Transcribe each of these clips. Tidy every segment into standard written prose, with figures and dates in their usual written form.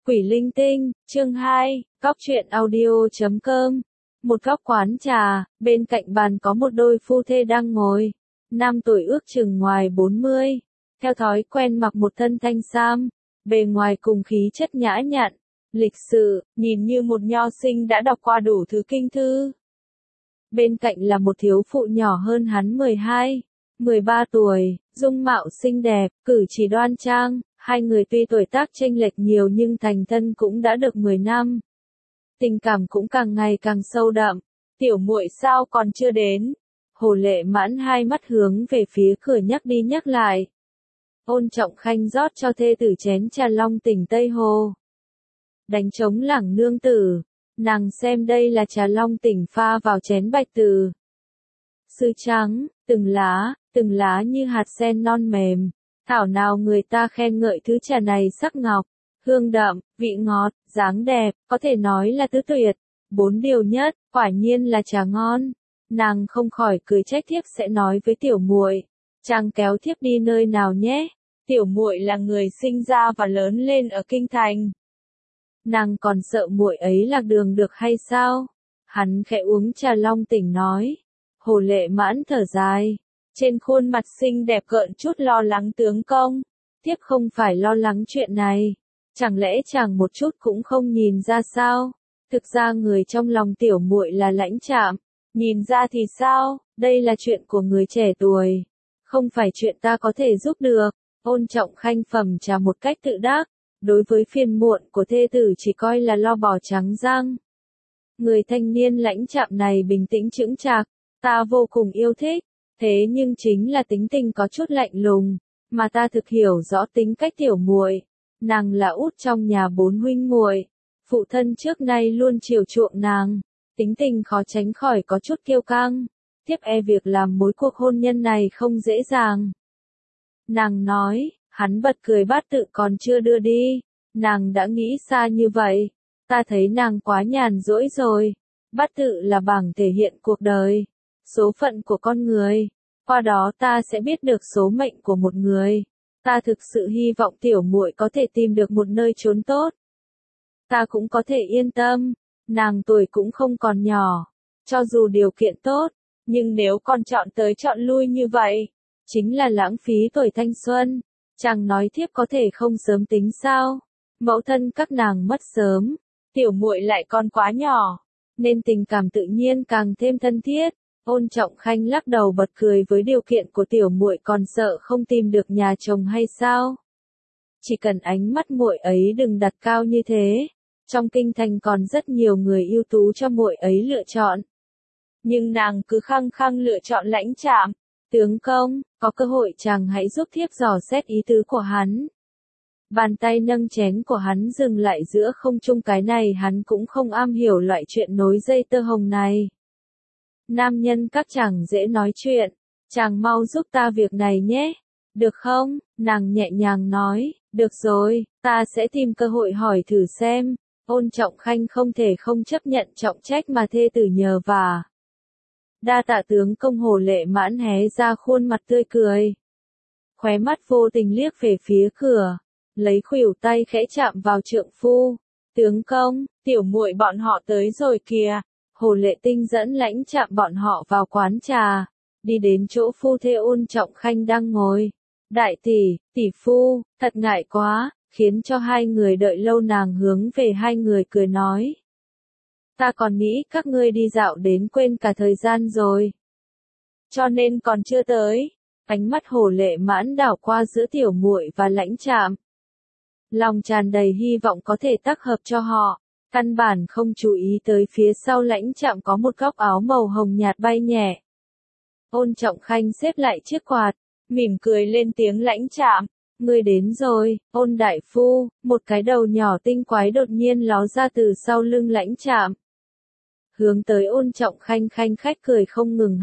Quỷ linh tinh, chương 2, góc truyện audio.com. Một góc quán trà, bên cạnh bàn có một đôi phu thê đang ngồi. Nam tuổi ước chừng ngoài 40, theo thói quen mặc một thân thanh sam, bề ngoài cùng khí chất nhã nhặn, lịch sự, nhìn như một nho sinh đã đọc qua đủ thứ kinh thư. Bên cạnh là một thiếu phụ nhỏ hơn hắn 12, 13 tuổi, dung mạo xinh đẹp, cử chỉ đoan trang. Hai người tuy tuổi tác chênh lệch nhiều nhưng thành thân cũng đã được 10 năm. Tình cảm cũng càng ngày càng sâu đậm. Tiểu muội sao còn chưa đến? Hồ Lệ Mãn hai mắt hướng về phía cửa nhắc đi nhắc lại. Ôn Trọng Khanh rót cho thê tử chén trà long tỉnh Tây Hồ. Đánh trống lẳng nương tử. Nàng xem đây là trà long tỉnh pha vào chén bạch từ. Sứ trắng, từng lá như hạt sen non mềm. Thảo nào người ta khen ngợi thứ trà này sắc ngọc, hương đậm, vị ngọt, dáng đẹp, có thể nói là tứ tuyệt. 4 điều nhất, quả nhiên là trà ngon. Nàng không khỏi cười trách thiếp sẽ nói với tiểu muội, chàng kéo thiếp đi nơi nào nhé. Tiểu muội là người sinh ra và lớn lên ở kinh thành. Nàng còn sợ muội ấy lạc đường được hay sao? Hắn khẽ uống trà long tỉnh nói. Hồ Lệ Mãn thở dài. Trên khuôn mặt xinh đẹp gợn chút lo lắng tướng công. Thiếp không phải lo lắng chuyện này. Chẳng lẽ chàng một chút cũng không nhìn ra sao? Thực ra người trong lòng tiểu muội là Lãnh Trạm. Nhìn ra thì sao? Đây là chuyện của người trẻ tuổi. Không phải chuyện ta có thể giúp được. Ôn Trọng Khanh phẩm trà một cách tự đắc. Đối với phiền muộn của thê tử chỉ coi là lo bò trắng răng. Người thanh niên Lãnh Trạm này bình tĩnh chững chạc. Ta vô cùng yêu thích. Thế nhưng chính là tính tình có chút lạnh lùng, mà ta thực hiểu rõ tính cách tiểu muội. Nàng là út trong nhà 4 huynh muội, phụ thân trước nay luôn chiều chuộng nàng, tính tình khó tránh khỏi có chút kiêu căng. Tiếp việc làm mối cuộc hôn nhân này không dễ dàng. Nàng nói, hắn bật cười bát tự còn chưa đưa đi, nàng đã nghĩ xa như vậy. Ta thấy nàng quá nhàn rỗi rồi. Bát tự là bảng thể hiện cuộc đời, số phận của con người, qua đó ta sẽ biết được số mệnh của một người. Ta thực sự hy vọng tiểu muội có thể tìm được một nơi trốn tốt. Ta cũng có thể yên tâm, nàng tuổi cũng không còn nhỏ, cho dù điều kiện tốt, nhưng nếu con chọn tới chọn lui như vậy, chính là lãng phí tuổi thanh xuân. Chàng nói thiếp có thể không sớm tính sao? Mẫu thân các nàng mất sớm, tiểu muội lại còn quá nhỏ, nên tình cảm tự nhiên càng thêm thân thiết. Ôn Trọng Khanh lắc đầu bật cười với điều kiện của tiểu muội, còn sợ không tìm được nhà chồng hay sao? Chỉ cần ánh mắt muội ấy đừng đặt cao như thế, trong kinh thành còn rất nhiều người ưu tú cho muội ấy lựa chọn. Nhưng nàng cứ khăng khăng lựa chọn Lãnh Trạm. Tướng công, có cơ hội chàng hãy giúp thiếp dò xét ý tứ của hắn. Bàn tay nâng chén của hắn dừng lại giữa không trung, cái này hắn cũng không am hiểu loại chuyện nối dây tơ hồng này. Nam nhân các chàng dễ nói chuyện, chàng mau giúp ta việc này nhé. Được không? Nàng nhẹ nhàng nói, được rồi, ta sẽ tìm cơ hội hỏi thử xem. Ôn Trọng Khanh không thể không chấp nhận trọng trách mà thê tử nhờ vả. Đa tạ tướng công. Hồ Lệ Mãn hé ra khuôn mặt tươi cười. Khóe mắt vô tình liếc về phía cửa, lấy khuỷu tay khẽ chạm vào trượng phu. Tướng công, tiểu muội bọn họ tới rồi kìa. Hồ Lệ Tinh dẫn Lãnh Trạm bọn họ vào quán trà, đi đến chỗ phu thê Ôn Trọng Khanh đang ngồi. Đại tỷ, tỷ phu, thật ngại quá, khiến cho hai người đợi lâu. Nàng hướng về hai người cười nói. Ta còn nghĩ các ngươi đi dạo đến quên cả thời gian rồi, cho nên còn chưa tới. Ánh mắt Hồ Lệ Mãn đảo qua giữa tiểu muội và Lãnh Trạm, lòng tràn đầy hy vọng có thể tác hợp cho họ. Căn bản không chú ý tới phía sau Lãnh Trạm có một góc áo màu hồng nhạt bay nhẹ. Ôn Trọng Khanh xếp lại chiếc quạt, mỉm cười lên tiếng. Lãnh Trạm, ngươi đến rồi. Ôn đại phu. Một cái đầu nhỏ tinh quái đột nhiên ló ra từ sau lưng Lãnh Trạm, hướng tới Ôn Trọng Khanh khanh khách cười không ngừng.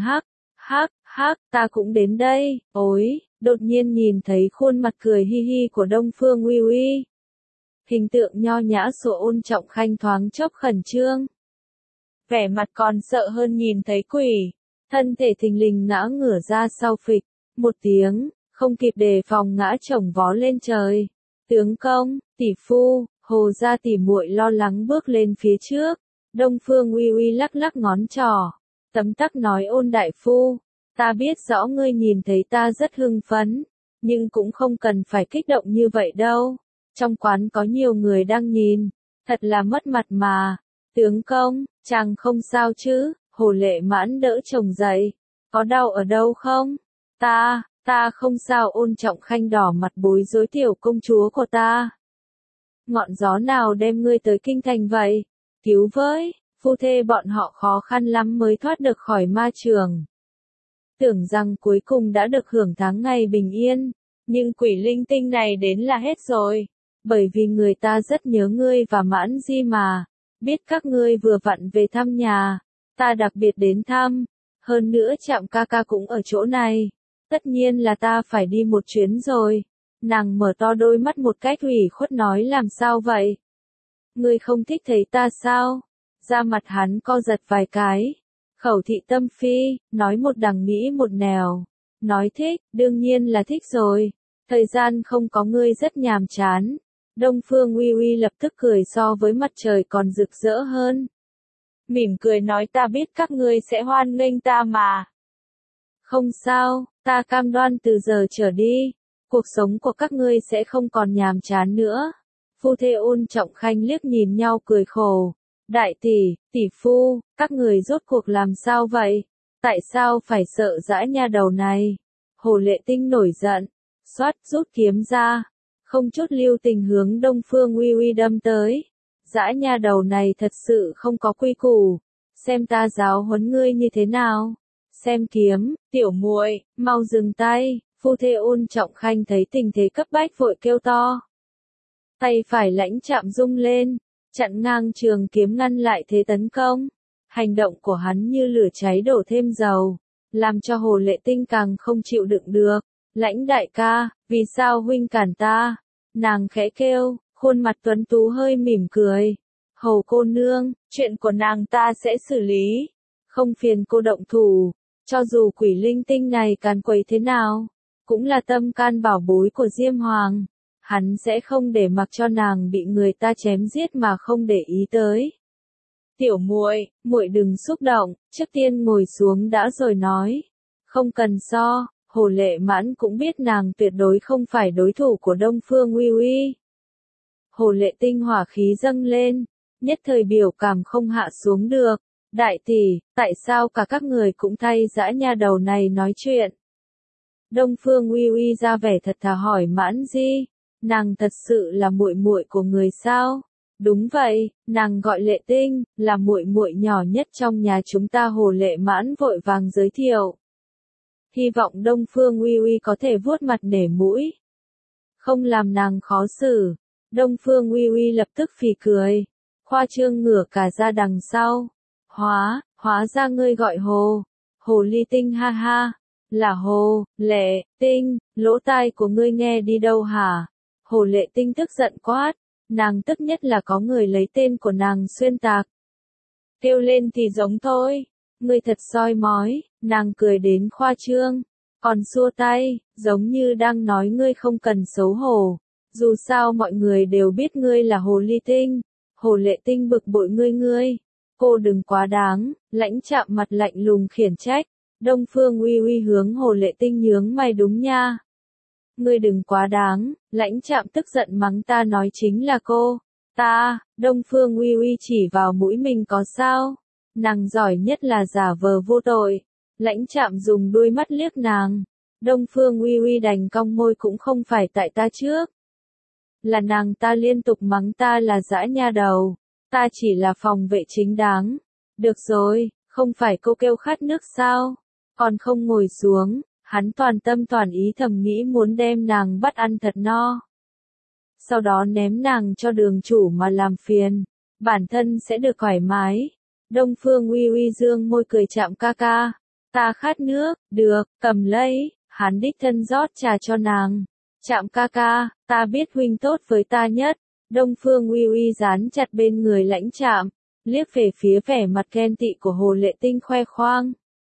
Hắc, ta cũng đến đây. Ôi, đột nhiên nhìn thấy khuôn mặt cười hi hi của Đông Phương Uy Uy, hình tượng nho nhã của Ôn Trọng Khanh thoáng chốc khẩn trương, vẻ mặt còn sợ hơn nhìn thấy quỷ, thân thể thình lình ngã ngửa ra sau, phịch một tiếng, không kịp đề phòng ngã chồng vó lên trời. Tướng công, tỷ phu. Hồ gia tỉ muội lo lắng bước lên phía trước. Đông Phương Uy Uy lắc lắc ngón trỏ, tấm tắc nói Ôn đại phu, ta biết rõ ngươi nhìn thấy ta rất hưng phấn, nhưng cũng không cần phải kích động như vậy đâu. Trong quán có nhiều người đang nhìn, thật là mất mặt mà. Tướng công, chàng không sao chứ? Hồ Lệ Mãn đỡ chồng dậy. Có đau ở đâu không? Ta không sao. Ôn Trọng Khanh đỏ mặt bối rối, tiểu công chúa của ta. Ngọn gió nào đem ngươi tới kinh thành vậy? Cứu với, phu thê bọn họ khó khăn lắm mới thoát được khỏi ma trường. Tưởng rằng cuối cùng đã được hưởng tháng ngày bình yên, nhưng quỷ linh tinh này đến là hết rồi. Bởi vì người ta rất nhớ ngươi và Mãn Di mà, biết các ngươi vừa vặn về thăm nhà, ta đặc biệt đến thăm, hơn nữa Trạm ca ca cũng ở chỗ này, tất nhiên là ta phải đi một chuyến rồi. Nàng mở to đôi mắt một cách ủy khuất nói làm sao vậy? Ngươi không thích thấy ta sao? Da mặt hắn co giật vài cái. Khẩu thị tâm phi, nói một đằng nghĩ một nẻo. Nói thích, đương nhiên là thích rồi. Thời gian không có ngươi rất nhàm chán. Đông Phương Uy Uy lập tức cười so với mặt trời còn rực rỡ hơn. Mỉm cười nói ta biết các ngươi sẽ hoan nghênh ta mà. Không sao, ta cam đoan từ giờ trở đi, cuộc sống của các ngươi sẽ không còn nhàm chán nữa. Phu thê Ôn Trọng Khanh liếc nhìn nhau cười khổ. Đại tỷ, tỷ phu, các người rốt cuộc làm sao vậy? Tại sao phải sợ dã nha đầu này? Hồ Lệ Tinh nổi giận, xoát rút kiếm ra, không chút lưu tình hướng Đông Phương Uy Uy đâm tới. Dã nha đầu này thật sự không có quy củ, xem ta giáo huấn ngươi như thế nào. Xem kiếm, tiểu muội, mau dừng tay. Phu thê Ôn Trọng Khanh thấy tình thế cấp bách vội kêu to. Tay phải lãnh chạm rung lên, chặn ngang trường kiếm ngăn lại thế tấn công. Hành động của hắn như lửa cháy đổ thêm dầu, làm cho Hồ Lệ Tinh càng không chịu đựng được. Lãnh đại ca, vì sao huynh cản ta? Nàng khẽ kêu, khuôn mặt tuấn tú hơi mỉm cười. Hầu cô nương, chuyện của nàng ta sẽ xử lý. Không phiền cô động thủ, cho dù quỷ linh tinh này càn quấy thế nào, cũng là tâm can bảo bối của Diêm Hoàng. Hắn sẽ không để mặc cho nàng bị người ta chém giết mà không để ý tới. Tiểu muội, muội đừng xúc động, trước tiên ngồi xuống đã rồi nói. Không cần so, Hồ Lệ Mãn cũng biết nàng tuyệt đối không phải đối thủ của Đông Phương Uy Uy. Hồ Lệ Tinh hỏa khí dâng lên, nhất thời biểu cảm không hạ xuống được. Đại tỷ, tại sao cả các người cũng thay dã nha đầu này nói chuyện? Đông Phương Uy Uy ra vẻ thật thà hỏi Mãn Di, nàng thật sự là muội muội của người sao? Đúng vậy, nàng gọi Lệ Tinh, là muội muội nhỏ nhất trong nhà chúng ta. Hồ Lệ Mãn vội vàng giới thiệu. Hy vọng Đông Phương Uy Uy có thể vuốt mặt nể mũi, không làm nàng khó xử. Đông Phương Uy Uy lập tức phì cười, khoa trương ngửa cả ra đằng sau. Hóa ra ngươi gọi Hồ Ly Tinh ha ha, là Hồ Lệ Tinh, lỗ tai của ngươi nghe đi đâu hả? Hồ Lệ Tinh tức giận quát, nàng tức nhất là có người lấy tên của nàng xuyên tạc. Kêu lên thì giống thôi, ngươi thật soi mói. Nàng cười đến khoa trương, còn xua tay, giống như đang nói ngươi không cần xấu hổ. Dù sao mọi người đều biết ngươi là Hồ Ly Tinh. Hồ Lệ Tinh bực bội ngươi. Cô đừng quá đáng, lãnh chạm mặt lạnh lùng khiển trách. Đông Phương Uy Uy hướng Hồ Lệ Tinh nhướng mày đúng nha. Ngươi đừng quá đáng, lãnh chạm tức giận mắng ta nói chính là cô. Ta, Đông Phương Uy Uy chỉ vào mũi mình có sao? Nàng giỏi nhất là giả vờ vô tội. Lãnh chạm dùng đôi mắt liếc nàng. Đông Phương Uy Uy đành cong môi cũng không phải tại ta trước. Là nàng ta liên tục mắng ta là dã nha đầu. Ta chỉ là phòng vệ chính đáng. Được rồi, không phải cô kêu khát nước sao? Còn không ngồi xuống. Hắn toàn tâm toàn ý thầm nghĩ muốn đem nàng bắt ăn thật no. Sau đó ném nàng cho đường chủ mà làm phiền. Bản thân sẽ được thoải mái. Đông Phương Uy Uy dương môi cười Trạm ca ca. Ta khát nước, được, cầm lấy. Hắn đích thân rót trà cho nàng. Trạm ca ca, ta biết huynh tốt với ta nhất. Đông Phương Uy Uy dán chặt bên người lãnh Trạm, liếc về phía vẻ mặt ghen tị của Hồ Lệ Tinh khoe khoang.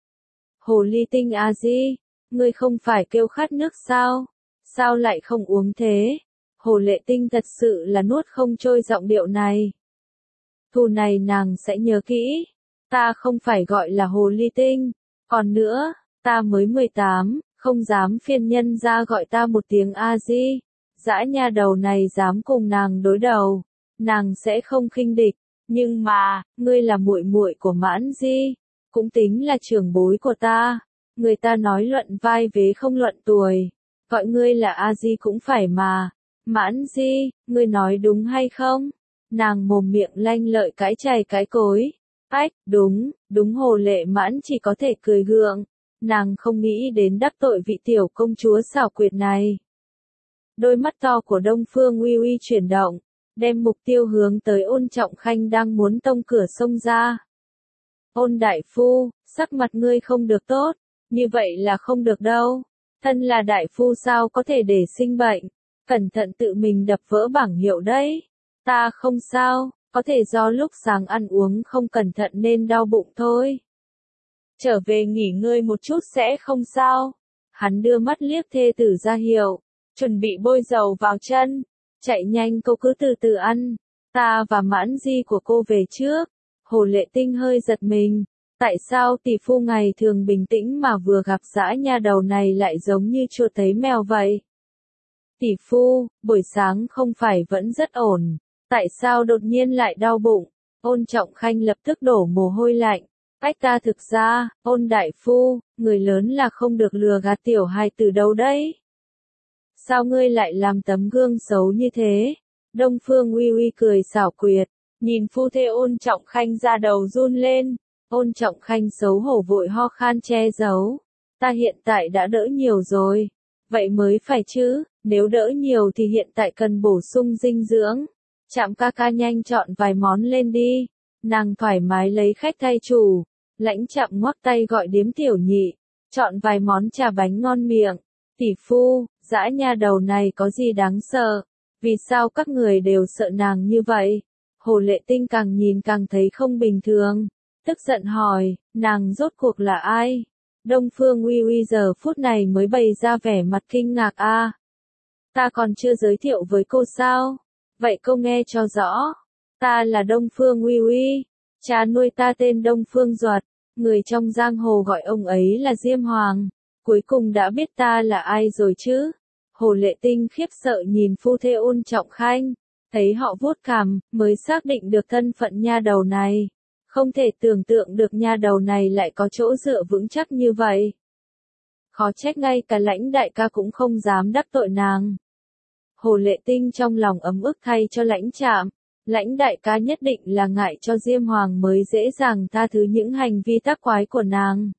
Hồ Ly Tinh a di, ngươi không phải kêu khát nước sao? Sao lại không uống thế? Hồ Lệ Tinh thật sự là nuốt không trôi giọng điệu này. Thù này nàng sẽ nhớ kỹ. Ta không phải gọi là Hồ Ly Tinh. Còn nữa, ta mới 18, không dám phiên nhân ra gọi ta một tiếng A-di. Dã nha đầu này dám cùng nàng đối đầu, nàng sẽ không khinh địch. Nhưng mà, ngươi là muội muội của Mãn Di, cũng tính là trưởng bối của ta. Người ta nói luận vai vế không luận tuổi, gọi ngươi là A-di cũng phải mà. Mãn Di, ngươi nói đúng hay không? Nàng mồm miệng lanh lợi cãi chày cãi cối. Ách, đúng Hồ Lệ Mãn chỉ có thể cười gượng. Nàng không nghĩ đến đắc tội vị tiểu công chúa xảo quyệt này. Đôi mắt to của Đông Phương Uy Uy chuyển động, đem mục tiêu hướng tới Ôn Trọng Khanh đang muốn tông cửa xông ra. Ôn đại phu, sắc mặt ngươi không được tốt, như vậy là không được đâu. Thân là đại phu sao có thể để sinh bệnh, cẩn thận tự mình đập vỡ bảng hiệu đấy. Ta không sao, có thể do lúc sáng ăn uống không cẩn thận nên đau bụng thôi. Trở về nghỉ ngơi một chút sẽ không sao. Hắn đưa mắt liếc thê tử ra hiệu, chuẩn bị bôi dầu vào chân. Chạy nhanh, cô cứ từ từ ăn. Ta và Mãn Di của cô về trước. Hồ Lệ Tinh hơi giật mình. Tại sao tỷ phu ngày thường bình tĩnh mà vừa gặp dã nha đầu này lại giống như chuột thấy mèo vậy? Tỷ phu, buổi sáng không phải vẫn rất ổn. Tại sao đột nhiên lại đau bụng? Ôn Trọng Khanh lập tức đổ mồ hôi lạnh. Ách ta thực ra, Ôn đại phu, người lớn là không được lừa gạt tiểu hài từ đâu đấy. Sao ngươi lại làm tấm gương xấu như thế? Đông Phương Uy Uy cười xảo quyệt, nhìn phu thê Ôn Trọng Khanh ra đầu run lên. Ôn Trọng Khanh xấu hổ vội ho khan che giấu. Ta hiện tại đã đỡ nhiều rồi. Vậy mới phải chứ, nếu đỡ nhiều thì hiện tại cần bổ sung dinh dưỡng. Trạm ca ca nhanh chọn vài món lên đi. Nàng thoải mái lấy khách thay chủ. Lãnh Trạm ngoắc tay gọi điếm tiểu nhị. Chọn vài món trà bánh ngon miệng. Tỷ phu, dã nha đầu này có gì đáng sợ? Vì sao các người đều sợ nàng như vậy? Hồ Lệ Tinh càng nhìn càng thấy không bình thường. Tức giận hỏi, nàng rốt cuộc là ai? Đông Phương Uy Uy giờ phút này mới bày ra vẻ mặt kinh ngạc a. Ta còn chưa giới thiệu với cô sao? Vậy cô nghe cho rõ. Ta là Đông Phương Uy Uy. Cha nuôi ta tên Đông Phương Duật. Người trong giang hồ gọi ông ấy là Diêm Hoàng. Cuối cùng đã biết ta là ai rồi chứ? Hồ Lệ Tinh khiếp sợ nhìn phu thê Ôn Trọng Khanh. Thấy họ vuốt cằm, mới xác định được thân phận nha đầu này. Không thể tưởng tượng được nha đầu này lại có chỗ dựa vững chắc như vậy. Khó trách ngay cả Lãnh đại ca cũng không dám đắc tội nàng. Hồ Lệ Tinh trong lòng ấm ức thay cho Lãnh Trạm. Lãnh đại ca nhất định là ngại cho Diêm Hoàng mới dễ dàng tha thứ những hành vi tác quái của nàng.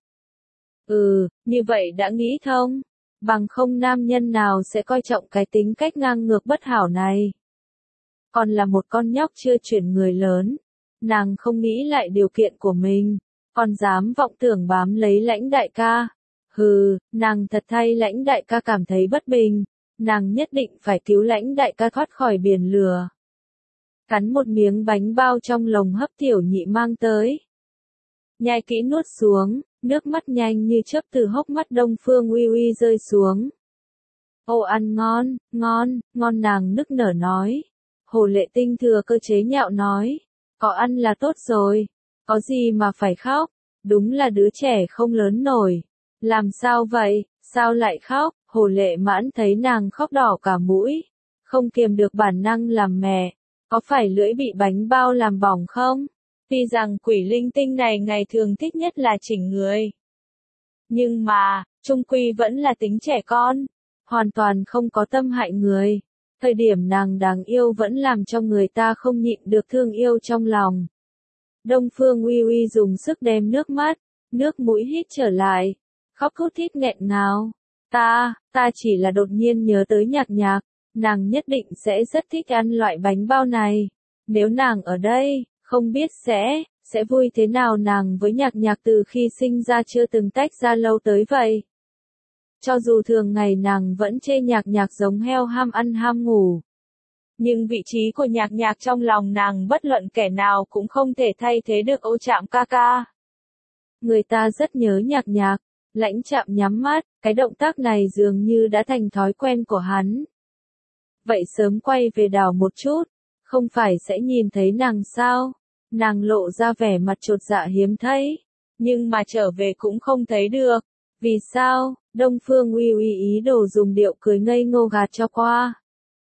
Như vậy đã nghĩ thông. Bằng không nam nhân nào sẽ coi trọng cái tính cách ngang ngược bất hảo này. Còn là một con nhóc chưa chuyển người lớn. Nàng không nghĩ lại điều kiện của mình. Còn dám vọng tưởng bám lấy Lãnh đại ca. Nàng thật thay Lãnh đại ca cảm thấy bất bình. Nàng nhất định phải cứu Lãnh đại ca thoát khỏi biển lửa. Cắn một miếng bánh bao trong lồng hấp tiểu nhị mang tới. Nhai kỹ nuốt xuống, nước mắt nhanh như chớp từ hốc mắt Đông Phương Uy Uy rơi xuống. Ô ăn ngon, ngon nàng nức nở nói. Hồ Lệ Tinh thừa cơ chế nhạo nói. Có ăn là tốt rồi, có gì mà phải khóc, đúng là đứa trẻ không lớn nổi. Làm sao vậy, sao lại khóc? Hồ Lệ Mãn thấy nàng khóc đỏ cả mũi, không kiềm được bản năng làm mẹ. Có phải lưỡi bị bánh bao làm bỏng không? Tuy rằng quỷ linh tinh này ngày thường thích nhất là chỉnh người. Nhưng mà, chung quy vẫn là tính trẻ con, hoàn toàn không có tâm hại người. Thời điểm nàng đáng yêu vẫn làm cho người ta không nhịn được thương yêu trong lòng. Đông Phương Uy Uy dùng sức đem nước mũi hít trở lại, khóc thút thít nghẹn ngào. Ta chỉ là đột nhiên nhớ tới Nhạc Nhạc, nàng nhất định sẽ rất thích ăn loại bánh bao này. Nếu nàng ở đây, không biết sẽ vui thế nào. Nàng với Nhạc Nhạc từ khi sinh ra chưa từng tách ra lâu tới vậy. Cho dù thường ngày nàng vẫn chê Nhạc Nhạc giống heo ham ăn ham ngủ. Nhưng vị trí của Nhạc Nhạc trong lòng nàng bất luận kẻ nào cũng không thể thay thế được Ô Trạm ca ca. Người ta rất nhớ Nhạc Nhạc. Lãnh Trạm nhắm mắt, cái động tác này dường như đã thành thói quen của hắn. vậy sớm quay về đảo một chút, không phải sẽ nhìn thấy nàng sao? Nàng lộ ra vẻ mặt chột dạ hiếm thấy, nhưng mà trở về cũng không thấy được. Vì sao? Đông Phương Uy Uy ý đồ dùng điệu cười ngây ngô gạt cho qua.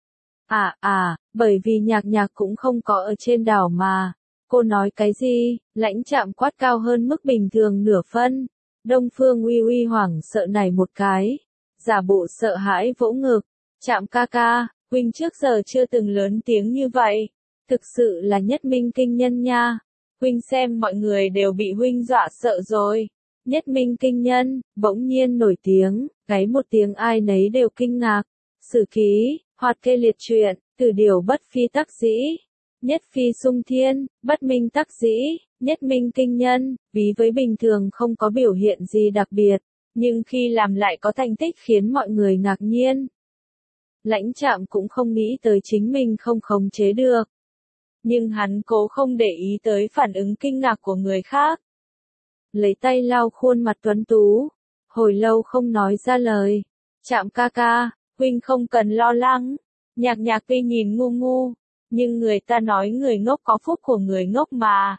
Bởi vì nhạc nhạc cũng không có ở trên đảo mà. Cô nói cái gì? Lãnh Trạm quát cao hơn mức bình thường nửa phân. Đông Phương Uy Uy hoảng sợ này một cái, giả bộ sợ hãi vỗ ngực. Trạm ca ca, huynh trước giờ chưa từng lớn tiếng như vậy. Thực sự là nhất minh kinh nhân nha. Huynh xem mọi người đều bị huynh dọa sợ rồi. Nhất minh kinh nhân, bỗng nhiên nổi tiếng, gáy một tiếng ai nấy đều kinh ngạc. Sử ký, hoạt kê liệt truyện, từ điều bất phi tắc dĩ. Nhất phi sung thiên, bất minh tắc dĩ, nhất minh kinh nhân, ví với bình thường không có biểu hiện gì đặc biệt, nhưng khi làm lại có thành tích khiến mọi người ngạc nhiên. Lãnh Trạm cũng không nghĩ tới chính mình không khống chế được. Nhưng hắn cố không để ý tới phản ứng kinh ngạc của người khác. Lấy tay lau khuôn mặt tuấn tú, hồi lâu không nói ra lời. Trạm ca ca, huynh không cần lo lắng. Nhạc nhạc tuy nhìn ngu ngu, nhưng người ta nói người ngốc có phúc của người ngốc mà.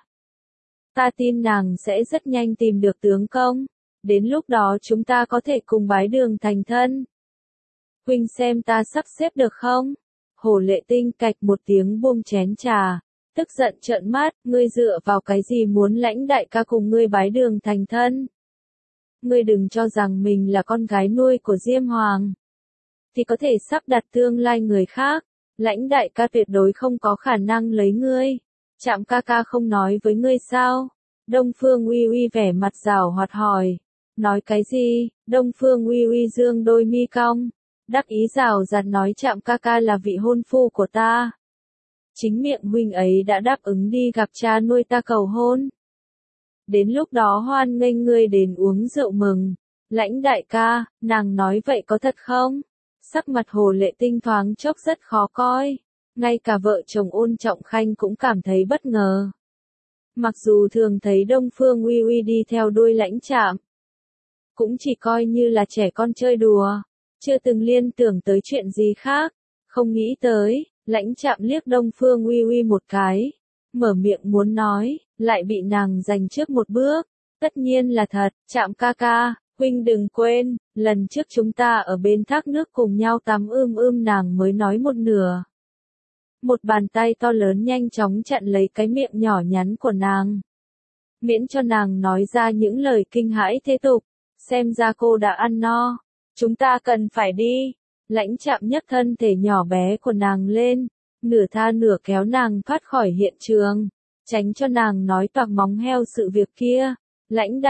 Ta tin nàng sẽ rất nhanh tìm được tướng công. Đến lúc đó chúng ta có thể cùng bái đường thành thân. Huynh xem ta sắp xếp được không? Hồ Lệ Tinh cạch một tiếng buông chén trà, tức giận trợn mắt, ngươi dựa vào cái gì muốn Lãnh đại ca cùng ngươi bái đường thành thân? Ngươi đừng cho rằng mình là con gái nuôi của Diêm Hoàng, thì có thể sắp đặt tương lai người khác. Lãnh đại ca tuyệt đối không có khả năng lấy ngươi. Trạm ca ca không nói với ngươi sao? Đông Phương Uy Uy vẻ mặt giảo hoạt hỏi. Nói cái gì? Đông Phương Uy Uy dương đôi mi cong, đắc ý rào rạt nói Trạm ca ca là vị hôn phu của ta. Chính miệng huynh ấy đã đáp ứng đi gặp cha nuôi ta cầu hôn. Đến lúc đó hoan nghênh ngươi đến uống rượu mừng. Lãnh đại ca, nàng nói vậy có thật không? Sắc mặt Hồ Lệ Tinh thoáng chốc rất khó coi. Ngay cả vợ chồng Ôn Trọng Khanh cũng cảm thấy bất ngờ. Mặc dù thường thấy Đông Phương Uy Uy đi theo đuôi Lãnh Trạm, cũng chỉ coi như là trẻ con chơi đùa, chưa từng liên tưởng tới chuyện gì khác. Không nghĩ tới, Lãnh Trạm liếc Đông Phương Uy Uy một cái, mở miệng muốn nói, lại bị nàng giành trước một bước. Tất nhiên là thật, Trạm ca ca, huynh đừng quên, lần trước chúng ta ở bên thác nước cùng nhau tắm nàng mới nói một nửa. Một bàn tay to lớn nhanh chóng chặn lấy cái miệng nhỏ nhắn của nàng, miễn cho nàng nói ra những lời kinh hãi thế tục. Xem ra cô đã ăn no, chúng ta cần phải đi. Lãnh Trạm nhấc thân thể nhỏ bé của nàng lên, nửa tha nửa kéo nàng thoát khỏi hiện trường, tránh cho nàng nói toạc móng heo sự việc kia. Lãnh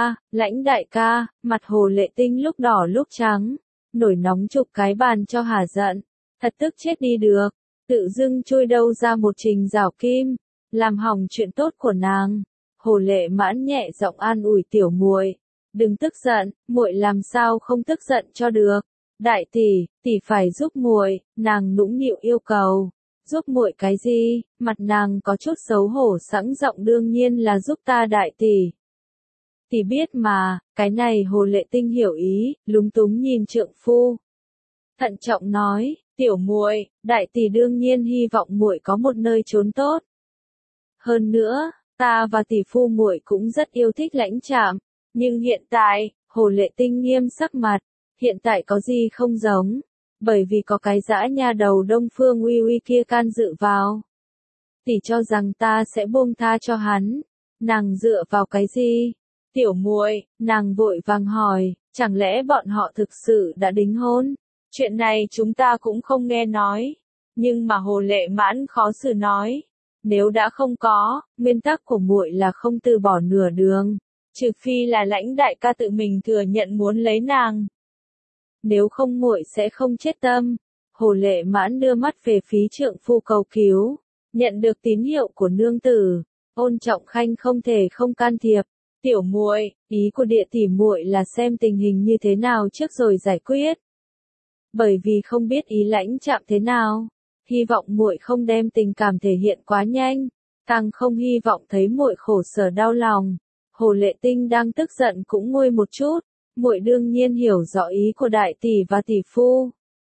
đại ca, mặt Hồ Lệ Tinh lúc đỏ lúc trắng, nổi nóng chụp cái bàn cho hả giận, thật tức chết đi được, tự dưng chui đâu ra một trình rào kim, làm hỏng chuyện tốt của nàng. Hồ Lệ Mãn nhẹ giọng an ủi tiểu muội, đừng tức giận, muội làm sao không tức giận cho được. Đại tỷ, tỷ phải giúp muội, nàng nũng nịu yêu cầu. Giúp muội cái gì? Mặt nàng có chút xấu hổ sẵn giọng đương nhiên là giúp ta đại tỷ. Tỷ biết mà, cái này Hồ Lệ Tinh hiểu ý, lúng túng nhìn trượng phu. Thận trọng nói, tiểu muội, đại tỷ đương nhiên hy vọng muội có một nơi trốn tốt. Hơn nữa, ta và tỷ phu muội cũng rất yêu thích Lãnh Trạm, nhưng hiện tại, Hồ Lệ Tinh nghiêm sắc mặt, hiện tại có gì không giống, bởi vì có cái dã nha đầu Đông Phương Uy Uy kia can dự vào. Tỷ cho rằng ta sẽ buông tha cho hắn, nàng dựa vào cái gì? Tiểu muội, nàng vội vàng hỏi, chẳng lẽ bọn họ thực sự đã đính hôn? Chuyện này chúng ta cũng không nghe nói, nhưng mà Hồ Lệ Mãn khó xử nói, nếu đã không có, nguyên tắc của muội là không từ bỏ nửa đường, trừ phi là Lãnh đại ca tự mình thừa nhận muốn lấy nàng. Nếu không muội sẽ không chết tâm. Hồ Lệ Mãn đưa mắt về phía trượng phu cầu cứu, nhận được tín hiệu của nương tử, Ôn Trọng Khanh không thể không can thiệp. Tiểu muội, ý của địa tỷ muội là xem tình hình như thế nào trước rồi giải quyết. Bởi vì không biết ý Lãnh Trạm thế nào, hy vọng muội không đem tình cảm thể hiện quá nhanh, càng không hy vọng thấy muội khổ sở đau lòng. Hồ Lệ Tinh đang tức giận cũng nguôi một chút, muội đương nhiên hiểu rõ ý của đại tỷ và tỷ phu.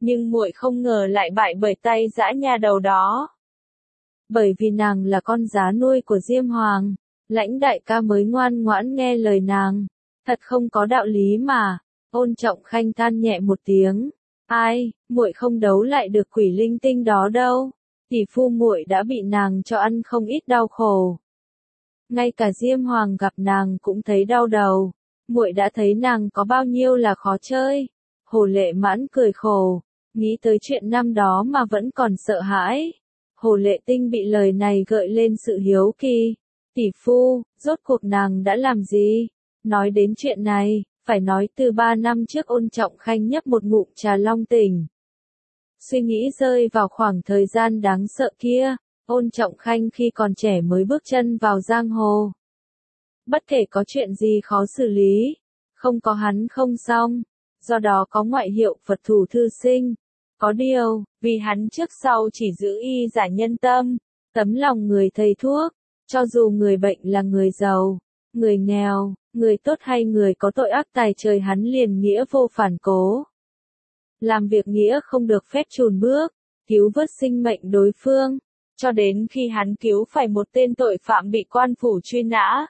nhưng muội không ngờ lại bại bởi tay dã nha đầu đó. Bởi vì nàng là con giá nuôi của Diêm Hoàng, Lãnh đại ca mới ngoan ngoãn nghe lời nàng. Thật không có đạo lý mà. Ôn Trọng Khanh than nhẹ một tiếng. Ai, muội không đấu lại được quỷ linh tinh đó đâu. Tỷ phu muội đã bị nàng cho ăn không ít đau khổ. Ngay cả Diêm Hoàng gặp nàng cũng thấy đau đầu. Muội đã thấy nàng có bao nhiêu là khó chơi. Hồ Lệ Mãn cười khổ, nghĩ tới chuyện năm đó mà vẫn còn sợ hãi. Hồ Lệ Tinh bị lời này gợi lên sự hiếu kỳ. Tỷ phu, rốt cuộc nàng đã làm gì? Nói đến chuyện này, phải nói từ 3 năm trước Ôn Trọng Khanh nhấp một ngụm trà long tỉnh. Suy nghĩ rơi vào khoảng thời gian đáng sợ kia, Ôn Trọng Khanh khi còn trẻ mới bước chân vào giang hồ. Bất kể có chuyện gì khó xử lý, không có hắn không xong, do đó có ngoại hiệu Phật thủ thư sinh. Có điều, vì hắn trước sau chỉ giữ y giả nhân tâm, tấm lòng người thầy thuốc, cho dù người bệnh là người giàu, người nghèo, người tốt hay người có tội ác tài trời hắn liền nghĩa vô phản cố. Làm việc nghĩa không được phép chùn bước, cứu vớt sinh mệnh đối phương, cho đến khi hắn cứu phải một tên tội phạm bị quan phủ truy nã.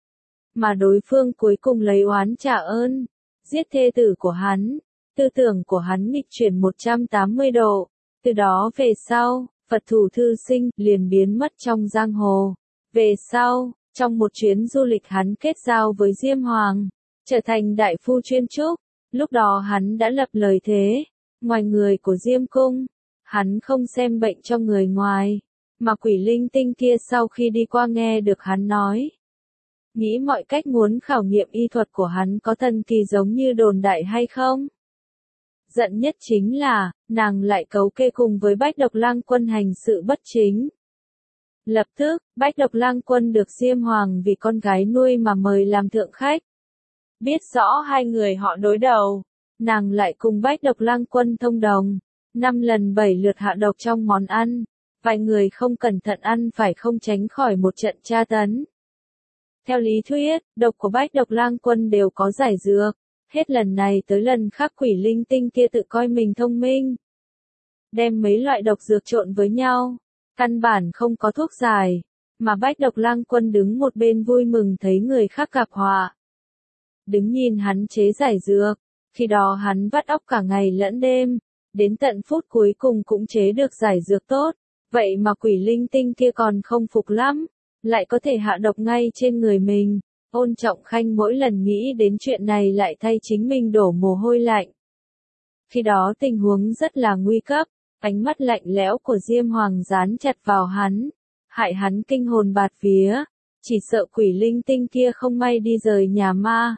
Mà đối phương cuối cùng lấy oán trả ơn, giết thê tử của hắn, tư tưởng của hắn nghịch chuyển 180 độ, từ đó về sau, Phật thủ thư sinh liền biến mất trong giang hồ. Về sau, trong một chuyến du lịch hắn kết giao với Diêm Hoàng, trở thành đại phu chuyên trúc, lúc đó hắn đã lập lời thế, ngoài người của Diêm Cung, hắn không xem bệnh cho người ngoài, mà quỷ linh tinh kia sau khi đi qua nghe được hắn nói. Nghĩ mọi cách muốn khảo nghiệm y thuật của hắn có thần kỳ giống như đồn đại hay không? Giận nhất chính là, nàng lại cấu kê cùng với Bách Độc Lang Quân hành sự bất chính. Lập tức, Bách Độc Lang Quân được Diêm Hoàng vì con gái nuôi mà mời làm thượng khách. Biết rõ hai người họ đối đầu, nàng lại cùng Bách Độc Lang Quân thông đồng, 5 lần 7 lượt hạ độc trong món ăn, vài người không cẩn thận ăn phải không tránh khỏi một trận tra tấn. Theo lý thuyết, độc của Bách Độc Lang Quân đều có giải dược, hết lần này tới lần khác quỷ linh tinh kia tự coi mình thông minh. Đem mấy loại độc dược trộn với nhau, căn bản không có thuốc giải, mà Bách Độc Lang Quân đứng một bên vui mừng thấy người khác gặp họa. Đứng nhìn hắn chế giải dược, khi đó hắn vắt óc cả ngày lẫn đêm, đến tận phút cuối cùng cũng chế được giải dược tốt, vậy mà quỷ linh tinh kia còn không phục lắm, lại có thể hạ độc ngay trên người mình. Ôn Trọng Khanh mỗi lần nghĩ đến chuyện này lại thay chính mình đổ mồ hôi lạnh. Khi đó tình huống rất là nguy cấp, ánh mắt lạnh lẽo của Diêm Hoàng dán chặt vào hắn, hại hắn kinh hồn bạt vía, chỉ sợ quỷ linh tinh kia không may đi rời nhà ma.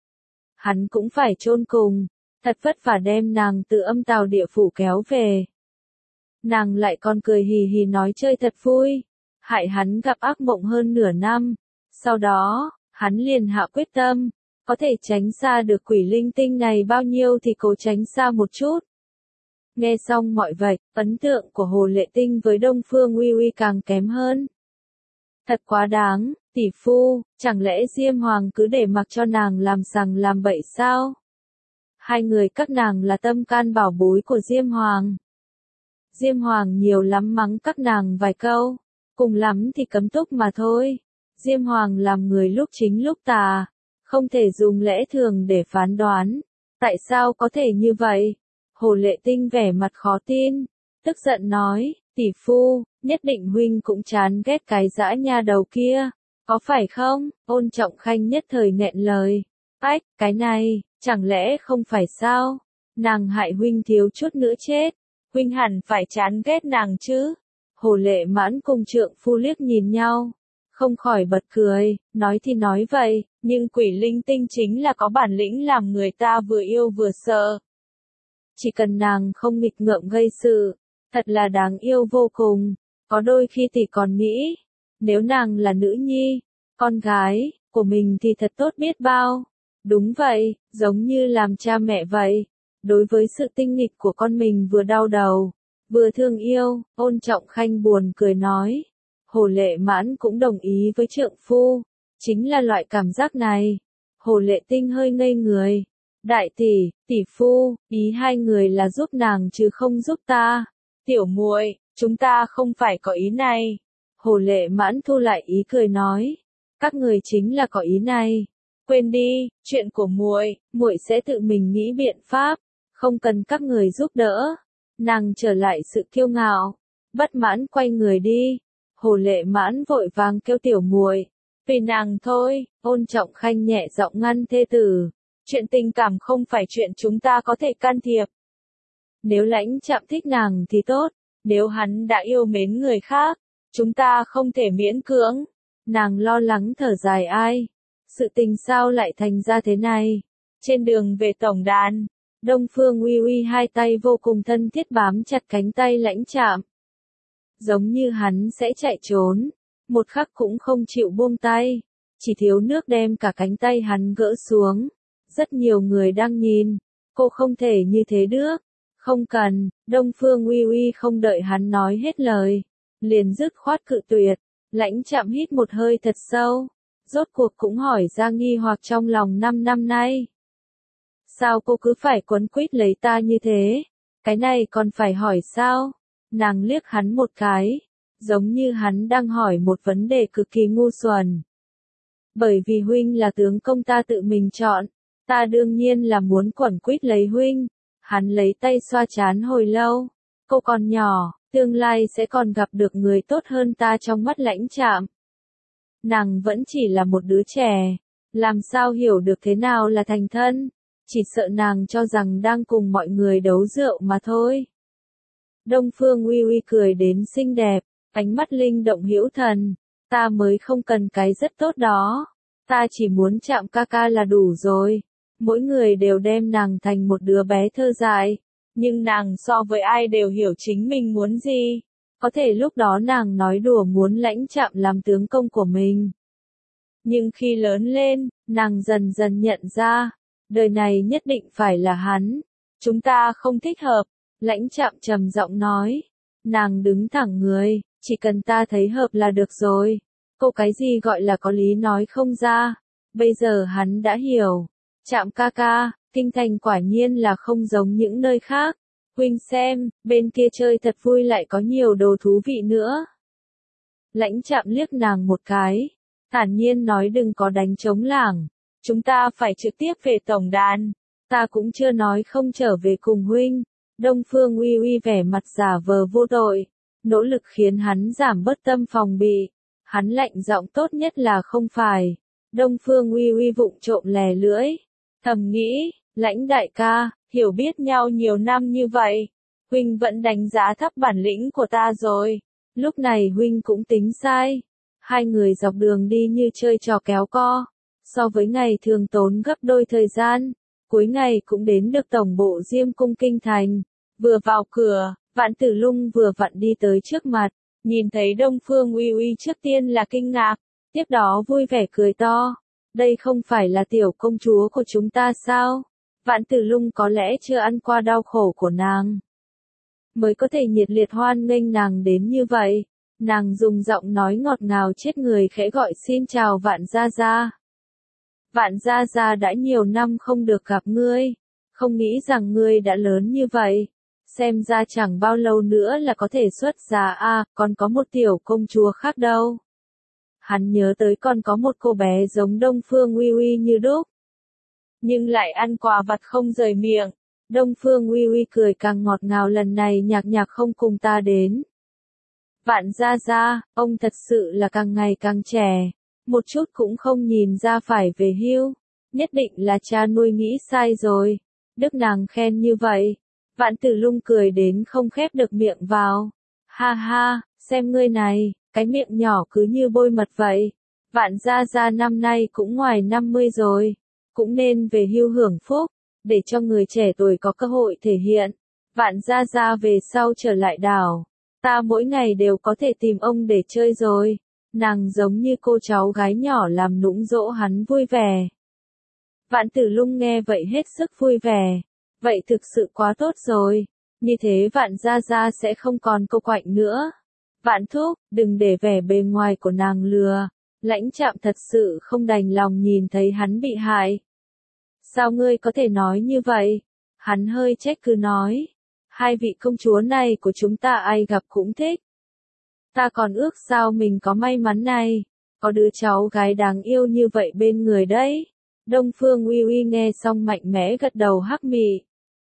Hắn cũng phải chôn cùng, thật vất vả đem nàng từ âm tào địa phủ kéo về. Nàng lại còn cười hì hì nói chơi thật vui, hại hắn gặp ác mộng hơn nửa năm, sau đó, hắn liền hạ quyết tâm, có thể tránh xa được quỷ linh tinh này bao nhiêu thì cố tránh xa một chút. Nghe xong mọi vậy, ấn tượng của Hồ Lệ Tinh với Đông Phương Uy Uy càng kém hơn. Thật quá đáng, tỷ phu, chẳng lẽ Diêm Hoàng cứ để mặc cho nàng làm sằng làm bậy sao? Hai người các nàng là tâm can bảo bối của Diêm Hoàng. Diêm Hoàng nhiều lắm mắng các nàng vài câu, cùng lắm thì cấm túc mà thôi. Diêm Hoàng làm người lúc chính lúc tà, không thể dùng lẽ thường để phán đoán. Tại sao có thể như vậy? Hồ Lệ Tinh vẻ mặt khó tin, tức giận nói, tỷ phu, nhất định huynh cũng chán ghét cái dã nha đầu kia, có phải không? Ôn Trọng Khanh nhất thời nghẹn lời. Ách, cái này, chẳng lẽ không phải sao? Nàng hại huynh thiếu chút nữa chết, huynh hẳn phải chán ghét nàng chứ? Hồ Lệ Mãn cùng trượng phu liếc nhìn nhau, không khỏi bật cười, nói thì nói vậy, nhưng quỷ linh tinh chính là có bản lĩnh làm người ta vừa yêu vừa sợ. Chỉ cần nàng không nghịch ngợm gây sự, thật là đáng yêu vô cùng, có đôi khi thì còn nghĩ, nếu nàng là nữ nhi, con gái, của mình thì thật tốt biết bao. Đúng vậy, giống như làm cha mẹ vậy, đối với sự tinh nghịch của con mình vừa đau đầu, vừa thương yêu, Ôn Trọng Khanh buồn cười nói. Hồ Lệ Mãn cũng đồng ý với trượng phu, chính là loại cảm giác này. Hồ Lệ Tinh hơi ngây người, Đại tỷ, tỷ phu, ý hai người là giúp nàng chứ không giúp ta. Tiểu muội, chúng ta không phải có ý này. Hồ Lệ Mãn thu lại ý cười nói, các người chính là có ý này. Quên đi, chuyện của muội, muội sẽ tự mình nghĩ biện pháp, không cần các người giúp đỡ. Nàng trở lại sự kiêu ngạo, bất mãn quay người đi. Hồ Lệ Mãn vội vàng kêu tiểu muội, vì nàng thôi. Ôn Trọng Khanh nhẹ giọng ngăn thê tử, chuyện tình cảm không phải chuyện chúng ta có thể can thiệp. Nếu Lãnh Trạm thích nàng thì tốt, nếu hắn đã yêu mến người khác, chúng ta không thể miễn cưỡng. Nàng lo lắng thở dài ai. Sự tình sao lại thành ra thế này? Trên đường về tổng đàn, Đông Phương Uy Uy hai tay vô cùng thân thiết bám chặt cánh tay Lãnh Trạm. Giống như hắn sẽ chạy trốn, một khắc cũng không chịu buông tay, chỉ thiếu nước đem cả cánh tay hắn gỡ xuống. Rất nhiều người đang nhìn, cô không thể như thế được. Không cần, Đông Phương Uy Uy không đợi hắn nói hết lời, liền dứt khoát cự tuyệt. Lãnh Trạm hít một hơi thật sâu, rốt cuộc cũng hỏi ra nghi hoặc trong lòng 5 năm nay. Sao cô cứ phải quấn quýt lấy ta như thế? Cái này còn phải hỏi sao? Nàng liếc hắn một cái, giống như hắn đang hỏi một vấn đề cực kỳ ngu xuẩn. Bởi vì huynh là tướng công ta tự mình chọn, ta đương nhiên là muốn quấn quýt lấy huynh. Hắn lấy tay xoa trán hồi lâu. Cô còn nhỏ, tương lai sẽ còn gặp được người tốt hơn ta trong mắt Lãnh Trạm. Nàng vẫn chỉ là một đứa trẻ, làm sao hiểu được thế nào là thành thân, chỉ sợ nàng cho rằng đang cùng mọi người đấu rượu mà thôi. Đông Phương Uy Uy cười đến xinh đẹp, ánh mắt linh động hữu thần, ta mới không cần cái rất tốt đó, ta chỉ muốn Trạm ca ca là đủ rồi. Mỗi người đều đem nàng thành một đứa bé thơ dại, nhưng nàng so với ai đều hiểu chính mình muốn gì. Có thể lúc đó nàng nói đùa muốn Lãnh Trạm làm tướng công của mình. Nhưng khi lớn lên, nàng dần dần nhận ra, đời này nhất định phải là hắn. Chúng ta không thích hợp, Lãnh Trạm trầm giọng nói. Nàng đứng thẳng người, chỉ cần ta thấy hợp là được rồi. Cô cái gì gọi là có lý nói không ra. Bây giờ hắn đã hiểu. Trạm ca ca, kinh thành quả nhiên là không giống những nơi khác. Huynh xem, bên kia chơi thật vui lại có nhiều đồ thú vị nữa. Lãnh Trạm liếc nàng một cái, thản nhiên nói đừng có đánh trống lảng. Chúng ta phải trực tiếp về tổng đàn. Ta cũng chưa nói không trở về cùng huynh. Đông Phương Uy Uy vẻ mặt giả vờ vô tội, nỗ lực khiến hắn giảm bớt tâm phòng bị. Hắn lạnh giọng tốt nhất là không phải. Đông Phương Uy Uy vụng trộm lè lưỡi, thầm nghĩ, Lãnh đại ca, hiểu biết nhau nhiều năm như vậy, huynh vẫn đánh giá thấp bản lĩnh của ta rồi. Lúc này huynh cũng tính sai. Hai người dọc đường đi như chơi trò kéo co, so với ngày thường tốn gấp đôi thời gian. Cuối ngày cũng đến được tổng bộ Diêm Cung kinh thành. Vừa vào cửa, Vạn Tử Lung vừa vặn đi tới trước mặt, nhìn thấy Đông Phương Uy Uy trước tiên là kinh ngạc, tiếp đó vui vẻ cười to. Đây không phải là tiểu công chúa của chúng ta sao? Vạn Tử Lung có lẽ chưa ăn qua đau khổ của nàng, mới có thể nhiệt liệt hoan nghênh nàng đến như vậy. Nàng dùng giọng nói ngọt ngào chết người khẽ gọi xin chào Vạn Gia Gia. Vạn Gia Gia đã nhiều năm không được gặp ngươi, không nghĩ rằng ngươi đã lớn như vậy. Xem ra chẳng bao lâu nữa là có thể xuất gia à, còn có một tiểu công chúa khác đâu. Hắn nhớ tới còn có một cô bé giống Đông Phương Uy Uy như đúc, nhưng lại ăn quà vặt không rời miệng. Đông Phương Uy Uy cười càng ngọt ngào, lần này nhạc nhạc không cùng ta đến. Vạn Gia Gia, ông thật sự là càng ngày càng trẻ, một chút cũng không nhìn ra phải về hưu. Nhất định là cha nuôi nghĩ sai rồi. Đức nàng khen như vậy. Vạn Tử Lung cười đến không khép được miệng vào. Ha ha, xem ngươi này, cái miệng nhỏ cứ như bôi mật vậy. Vạn Gia Gia năm nay cũng ngoài 50 rồi, cũng nên về hưu hưởng phúc, để cho người trẻ tuổi có cơ hội thể hiện. Vạn Gia Gia về sau trở lại đảo, ta mỗi ngày đều có thể tìm ông để chơi rồi. Nàng giống như cô cháu gái nhỏ làm nũng dỗ hắn vui vẻ. Vạn Tử Lung nghe vậy hết sức vui vẻ. Vậy thực sự quá tốt rồi. Như thế Vạn Gia Gia sẽ không còn cô quạnh nữa. Vạn thúc, đừng để vẻ bề ngoài của nàng lừa. Lãnh Trạm thật sự không đành lòng nhìn thấy hắn bị hại. Sao ngươi có thể nói như vậy? Hắn hơi trách cứ nói. Hai vị công chúa này của chúng ta ai gặp cũng thích. Ta còn ước sao mình có may mắn này, có đứa cháu gái đáng yêu như vậy bên người đấy. Đông Phương Uy Uy nghe xong mạnh mẽ gật đầu hắc mị.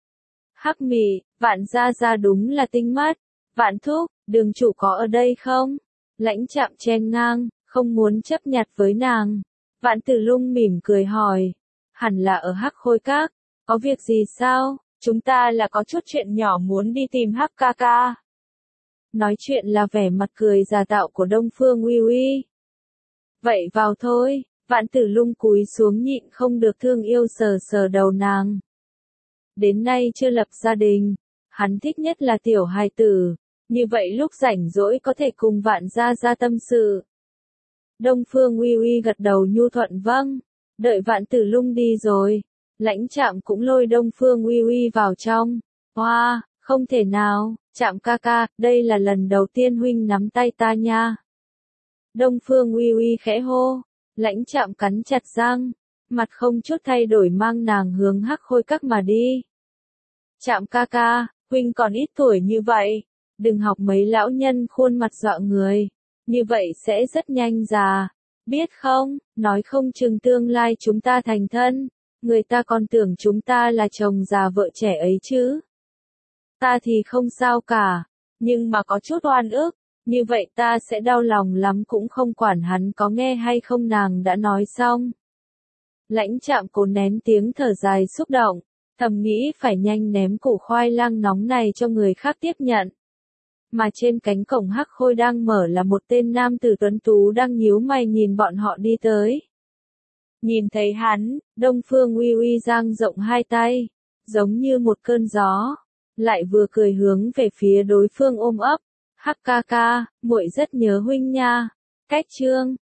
Hắc mị, Vạn gia gia đúng là tinh mắt. Vạn thúc, đường chủ có ở đây không? Lãnh Trạm chen ngang, không muốn chấp nhặt với nàng. Vạn Tử Lung mỉm cười hỏi. Hẳn là ở Hắc Khôi Các, có việc gì sao? Chúng ta là có chút chuyện nhỏ muốn đi tìm Hắc ca ca. Nói chuyện là vẻ mặt cười giả tạo của Đông Phương Uy Uy. Vậy vào thôi, Vạn Tử Lung cúi xuống nhịn không được thương yêu sờ sờ đầu nàng. Đến nay chưa lập gia đình, hắn thích nhất là tiểu hài tử, như vậy lúc rảnh rỗi có thể cùng Vạn gia gia tâm sự. Đông Phương Uy Uy gật đầu nhu thuận vâng, đợi Vạn Tử Lung đi rồi, Lãnh Trạm cũng lôi Đông Phương Uy Uy vào trong. Hoa, không thể nào, Trạm ca ca, đây là lần đầu tiên huynh nắm tay ta nha. Đông Phương Uy Uy khẽ hô, Lãnh Trạm cắn chặt răng, mặt không chút thay đổi mang nàng hướng Hắc Khôi Các mà đi. Trạm ca ca, huynh còn ít tuổi như vậy, đừng học mấy lão nhân khuôn mặt dọa người, như vậy sẽ rất nhanh già, biết không, nói không chừng tương lai chúng ta thành thân, người ta còn tưởng chúng ta là chồng già vợ trẻ ấy chứ. Ta thì không sao cả, nhưng mà có chút oan ức, như vậy ta sẽ đau lòng lắm cũng không quản hắn có nghe hay không nàng đã nói xong. Lãnh Trạm cố nén tiếng thở dài xúc động, thầm nghĩ phải nhanh ném củ khoai lang nóng này cho người khác tiếp nhận. Mà trên cánh cổng Hắc Khôi đang mở là một tên nam tử tuấn tú đang nhíu mày nhìn bọn họ đi tới. Nhìn thấy hắn, Đông Phương Uy Uy dang rộng hai tay, giống như một cơn gió, lại vừa cười hướng về phía đối phương ôm ấp. Hắc ca ca, muội rất nhớ huynh nha. Cách chương